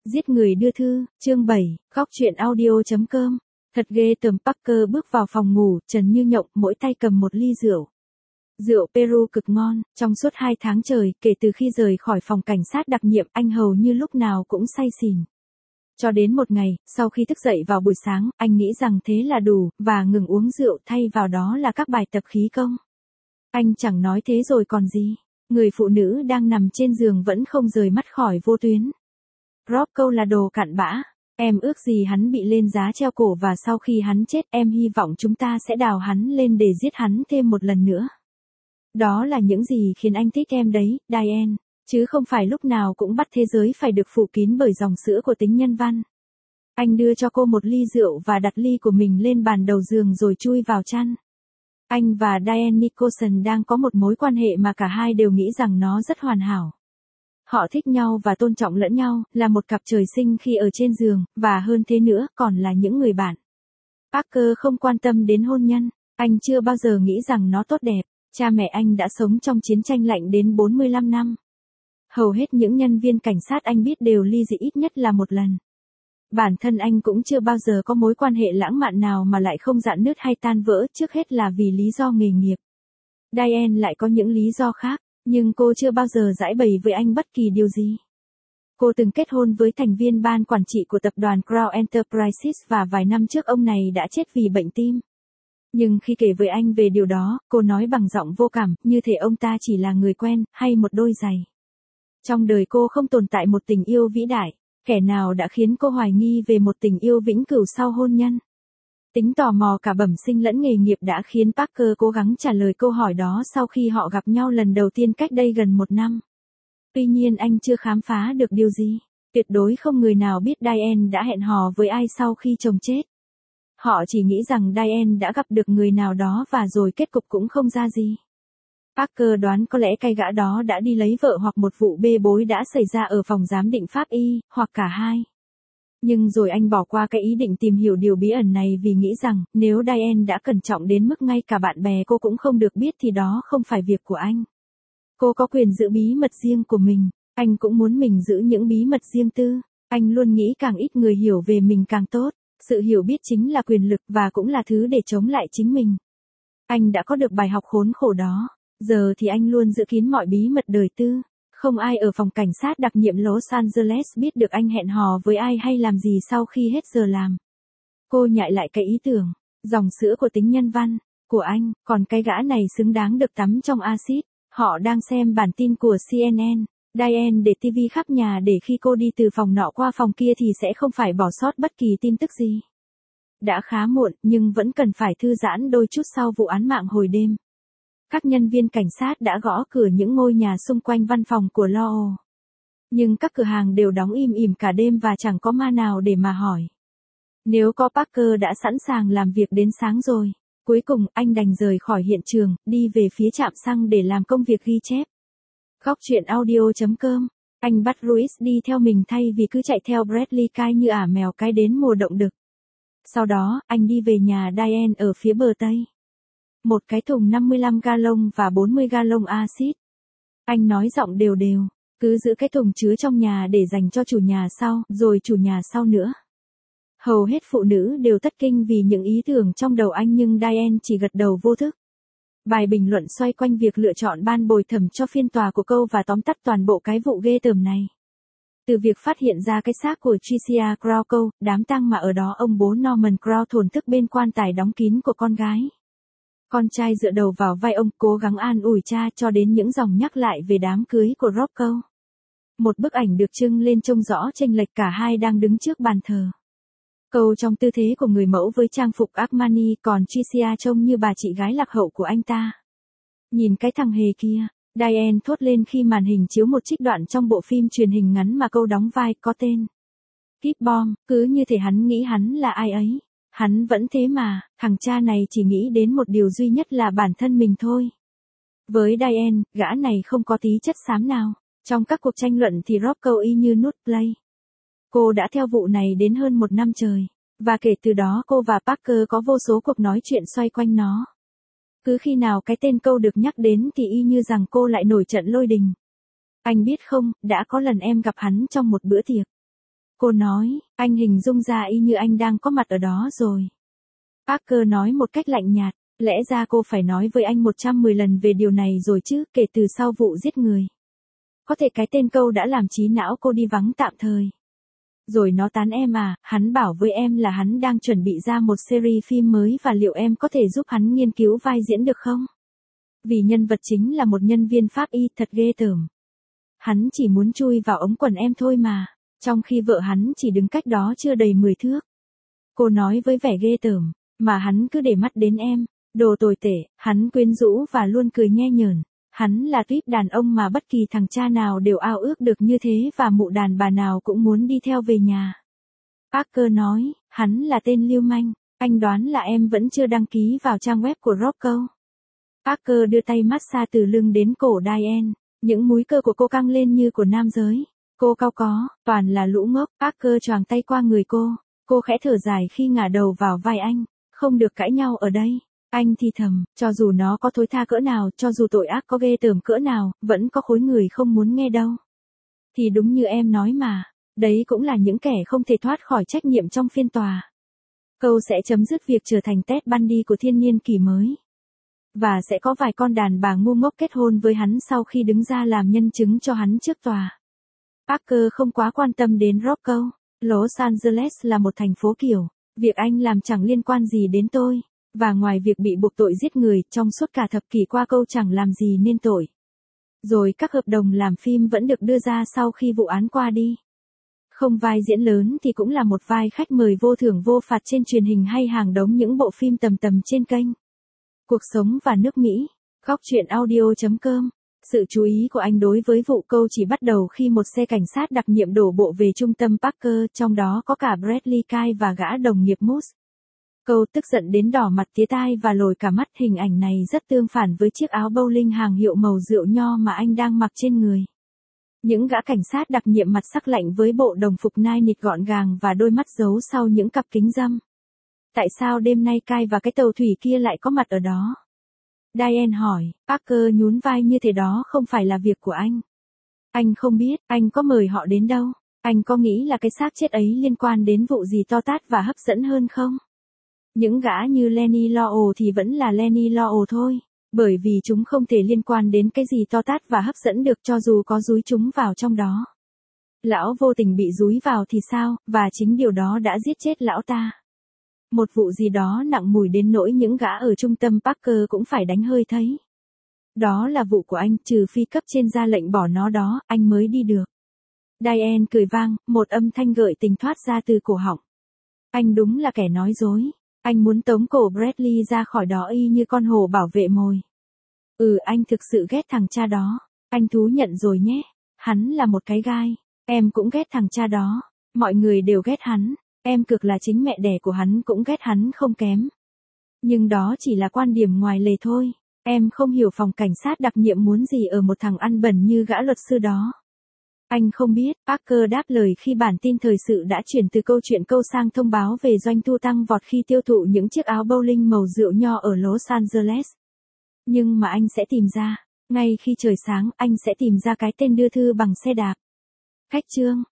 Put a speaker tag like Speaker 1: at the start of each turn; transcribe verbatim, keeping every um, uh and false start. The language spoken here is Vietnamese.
Speaker 1: Giết người đưa thư, chương bảy, góc truyện audio.com. Thật ghê tởm. Parker bước vào phòng ngủ, trần như nhộng, mỗi tay cầm một ly rượu. Rượu Peru cực ngon, trong suốt hai tháng trời, kể từ khi rời khỏi phòng cảnh sát đặc nhiệm, anh hầu như lúc nào cũng say xỉn. Cho đến một ngày, sau khi thức dậy vào buổi sáng, anh nghĩ rằng thế là đủ, và ngừng uống rượu, thay vào đó là các bài tập khí công. Anh chẳng nói thế rồi còn gì. Người phụ nữ đang nằm trên giường vẫn không rời mắt khỏi vô tuyến. Rob câu là đồ cặn bã. Em ước gì hắn bị lên giá treo cổ và sau khi hắn chết em hy vọng chúng ta sẽ đào hắn lên để giết hắn thêm một lần nữa. Đó là những gì khiến anh thích em đấy, Diane, chứ không phải lúc nào cũng bắt thế giới phải được phủ kín bởi dòng sữa của tính nhân văn. Anh đưa cho cô một ly rượu và đặt ly của mình lên bàn đầu giường rồi chui vào chăn. Anh và Diane Nicholson đang có một mối quan hệ mà cả hai đều nghĩ rằng nó rất hoàn hảo. Họ thích nhau và tôn trọng lẫn nhau, là một cặp trời sinh khi ở trên giường, và hơn thế nữa, còn là những người bạn. Parker không quan tâm đến hôn nhân, anh chưa bao giờ nghĩ rằng nó tốt đẹp. Cha mẹ anh đã sống trong chiến tranh lạnh đến bốn mươi lăm năm. Hầu hết những nhân viên cảnh sát anh biết đều ly dị ít nhất là một lần. Bản thân anh cũng chưa bao giờ có mối quan hệ lãng mạn nào mà lại không rạn nứt hay tan vỡ, trước hết là vì lý do nghề nghiệp. Diane lại có những lý do khác, nhưng cô chưa bao giờ giãi bày với anh bất kỳ điều gì. Cô từng kết hôn với thành viên ban quản trị của tập đoàn Crown Enterprises và vài năm trước ông này đã chết vì bệnh tim. Nhưng khi kể với anh về điều đó, cô nói bằng giọng vô cảm, như thể ông ta chỉ là người quen, hay một đôi giày. Trong đời cô không tồn tại một tình yêu vĩ đại, kẻ nào đã khiến cô hoài nghi về một tình yêu vĩnh cửu sau hôn nhân. Tính tò mò cả bẩm sinh lẫn nghề nghiệp đã khiến Parker cố gắng trả lời câu hỏi đó sau khi họ gặp nhau lần đầu tiên cách đây gần một năm. Tuy nhiên anh chưa khám phá được điều gì. Tuyệt đối không người nào biết Diane đã hẹn hò với ai sau khi chồng chết. Họ chỉ nghĩ rằng Diane đã gặp được người nào đó và rồi kết cục cũng không ra gì. Parker đoán có lẽ cái gã đó đã đi lấy vợ hoặc một vụ bê bối đã xảy ra ở phòng giám định pháp y, hoặc cả hai. Nhưng rồi anh bỏ qua cái ý định tìm hiểu điều bí ẩn này vì nghĩ rằng, nếu Diane đã cẩn trọng đến mức ngay cả bạn bè cô cũng không được biết thì đó không phải việc của anh. Cô có quyền giữ bí mật riêng của mình, anh cũng muốn mình giữ những bí mật riêng tư. Anh luôn nghĩ càng ít người hiểu về mình càng tốt. Sự hiểu biết chính là quyền lực và cũng là thứ để chống lại chính mình. Anh đã có được bài học khốn khổ đó. Giờ thì anh luôn giữ kín mọi bí mật đời tư. Không ai ở phòng cảnh sát đặc nhiệm Los Angeles biết được anh hẹn hò với ai hay làm gì sau khi hết giờ làm. Cô nhại lại cái ý tưởng, dòng sữa của tính nhân văn, của anh, còn cái gã này xứng đáng được tắm trong axit. Họ đang xem bản tin của C N N. Diane để ti vi khắp nhà để khi cô đi từ phòng nọ qua phòng kia thì sẽ không phải bỏ sót bất kỳ tin tức gì. Đã khá muộn, nhưng vẫn cần phải thư giãn đôi chút sau vụ án mạng hồi đêm. Các nhân viên cảnh sát đã gõ cửa những ngôi nhà xung quanh văn phòng của Lowell. Nhưng các cửa hàng đều đóng im ỉm cả đêm và chẳng có ma nào để mà hỏi. Nếu có Parker đã sẵn sàng làm việc đến sáng rồi. Cuối cùng, anh đành rời khỏi hiện trường, đi về phía trạm xăng để làm công việc ghi chép. Góc truyện audio.com. Anh bắt Louis đi theo mình thay vì cứ chạy theo Bradley Cay như ả mèo cái đến mùa động đực. Sau đó, anh đi về nhà Diane ở phía bờ Tây. Một cái thùng năm mươi lăm gallon và bốn mươi gallon axit. Anh nói giọng đều đều, cứ giữ cái thùng chứa trong nhà để dành cho chủ nhà sau, rồi chủ nhà sau nữa. Hầu hết phụ nữ đều thất kinh vì những ý tưởng trong đầu anh nhưng Diane chỉ gật đầu vô thức. Bài bình luận xoay quanh việc lựa chọn ban bồi thẩm cho phiên tòa của câu và tóm tắt toàn bộ cái vụ ghê tởm này. Từ việc phát hiện ra cái xác của Tricia Crow câu, đám tang mà ở đó ông bố Norman Crow thổn thức bên quan tài đóng kín của con gái. Con trai dựa đầu vào vai ông cố gắng an ủi cha cho đến những dòng nhắc lại về đám cưới của Rob câu. Một bức ảnh được trưng lên trông rõ chênh lệch cả hai đang đứng trước bàn thờ. Câu trong tư thế của người mẫu với trang phục Armani còn Tricia trông như bà chị gái lạc hậu của anh ta. Nhìn cái thằng hề kia, Diane thốt lên khi màn hình chiếu một trích đoạn trong bộ phim truyền hình ngắn mà câu đóng vai có tên Kip Bomb, cứ như thể hắn nghĩ hắn là ai ấy. Hắn vẫn thế mà, thằng cha này chỉ nghĩ đến một điều duy nhất là bản thân mình thôi. Với Diane, gã này không có tí chất xám nào. Trong các cuộc tranh luận thì Rob câu y như nút play. Cô đã theo vụ này đến hơn một năm trời, và kể từ đó cô và Parker có vô số cuộc nói chuyện xoay quanh nó. Cứ khi nào cái tên câu được nhắc đến thì y như rằng cô lại nổi trận lôi đình. Anh biết không, đã có lần em gặp hắn trong một bữa tiệc. Cô nói, anh hình dung ra y như anh đang có mặt ở đó rồi. Parker nói một cách lạnh nhạt, lẽ ra cô phải nói với anh một trăm mười lần về điều này rồi chứ, kể từ sau vụ giết người. Có thể cái tên câu đã làm trí não cô đi vắng tạm thời. Rồi nó tán em à, hắn bảo với em là hắn đang chuẩn bị ra một series phim mới và liệu em có thể giúp hắn nghiên cứu vai diễn được không? Vì nhân vật chính là một nhân viên pháp y, thật ghê tởm. Hắn chỉ muốn chui vào ống quần em thôi mà, trong khi vợ hắn chỉ đứng cách đó chưa đầy mười thước. Cô nói với vẻ ghê tởm, mà hắn cứ để mắt đến em, đồ tồi tệ, hắn quyến rũ và luôn cười nhe nhởn. Hắn là tuýp đàn ông mà bất kỳ thằng cha nào đều ao ước được như thế và mụ đàn bà nào cũng muốn đi theo về nhà. Parker nói, hắn là tên lưu manh, anh đoán là em vẫn chưa đăng ký vào trang web của Rocco. Parker đưa tay massage từ lưng đến cổ Diane, những múi cơ của cô căng lên như của nam giới. Cô cau có, toàn là lũ ngốc. Parker choàng tay qua người cô, cô khẽ thở dài khi ngả đầu vào vai anh, không được cãi nhau ở đây. Anh thì thầm, cho dù nó có thối tha cỡ nào, cho dù tội ác có ghê tởm cỡ nào, vẫn có khối người không muốn nghe đâu. Thì đúng như em nói mà, đấy cũng là những kẻ không thể thoát khỏi trách nhiệm trong phiên tòa. Câu sẽ chấm dứt việc trở thành Ted Bundy của thiên niên kỷ mới. Và sẽ có vài con đàn bà ngu ngốc kết hôn với hắn sau khi đứng ra làm nhân chứng cho hắn trước tòa. Parker không quá quan tâm đến Rocco. Los Angeles là một thành phố kiểu, việc anh làm chẳng liên quan gì đến tôi. Và ngoài việc bị buộc tội giết người, trong suốt cả thập kỷ qua câu chẳng làm gì nên tội. Rồi các hợp đồng làm phim vẫn được đưa ra sau khi vụ án qua đi. Không vai diễn lớn thì cũng là một vai khách mời vô thưởng vô phạt trên truyền hình hay hàng đống những bộ phim tầm tầm trên kênh. Cuộc sống và nước Mỹ. Góc truyện audio chấm com. Sự chú ý của anh đối với vụ câu chỉ bắt đầu khi một xe cảnh sát đặc nhiệm đổ bộ về trung tâm Parker, trong đó có cả Bradley Kyle và gã đồng nghiệp Moose. Câu tức giận đến đỏ mặt tía tai và lồi cả mắt. Hình ảnh này rất tương phản với chiếc áo bowling hàng hiệu màu rượu nho mà anh đang mặc trên người. Những gã cảnh sát đặc nhiệm mặt sắc lạnh với bộ đồng phục nai nịt gọn gàng và đôi mắt giấu sau những cặp kính râm. Tại sao đêm nay Kyle và cái tàu thủy kia lại có mặt ở đó? Diane hỏi. Parker nhún vai, như thế đó không phải là việc của anh. Anh không biết, anh có mời họ đến đâu. Anh có nghĩ là cái xác chết ấy liên quan đến vụ gì to tát và hấp dẫn hơn không? Những gã như Lenny Lowell thì vẫn là Lenny Lowell thôi, bởi vì chúng không thể liên quan đến cái gì to tát và hấp dẫn được cho dù có dúi chúng vào trong đó. Lão vô tình bị dúi vào thì sao, và chính điều đó đã giết chết lão ta. Một vụ gì đó nặng mùi đến nỗi những gã ở trung tâm Parker cũng phải đánh hơi thấy. Đó là vụ của anh, trừ phi cấp trên ra lệnh bỏ nó đó, anh mới đi được. Diane cười vang, một âm thanh gợi tình thoát ra từ cổ họng. Anh đúng là kẻ nói dối. Anh muốn tống cổ Bradley ra khỏi đó y như con hổ bảo vệ mồi. Ừ, anh thực sự ghét thằng cha đó. Anh thú nhận rồi nhé. Hắn là một cái gai. Em cũng ghét thằng cha đó. Mọi người đều ghét hắn. Em cực là chính mẹ đẻ của hắn cũng ghét hắn không kém. Nhưng đó chỉ là quan điểm ngoài lề thôi. Em không hiểu phòng cảnh sát đặc nhiệm muốn gì ở một thằng ăn bẩn như gã luật sư đó. Anh không biết. Parker đáp lời khi bản tin thời sự đã chuyển từ câu chuyện câu sang thông báo về doanh thu tăng vọt khi tiêu thụ những chiếc áo bowling màu rượu nho ở Los Angeles. Nhưng mà anh sẽ tìm ra. Ngay khi trời sáng, anh sẽ tìm ra cái tên đưa thư bằng xe đạp. Khách chương.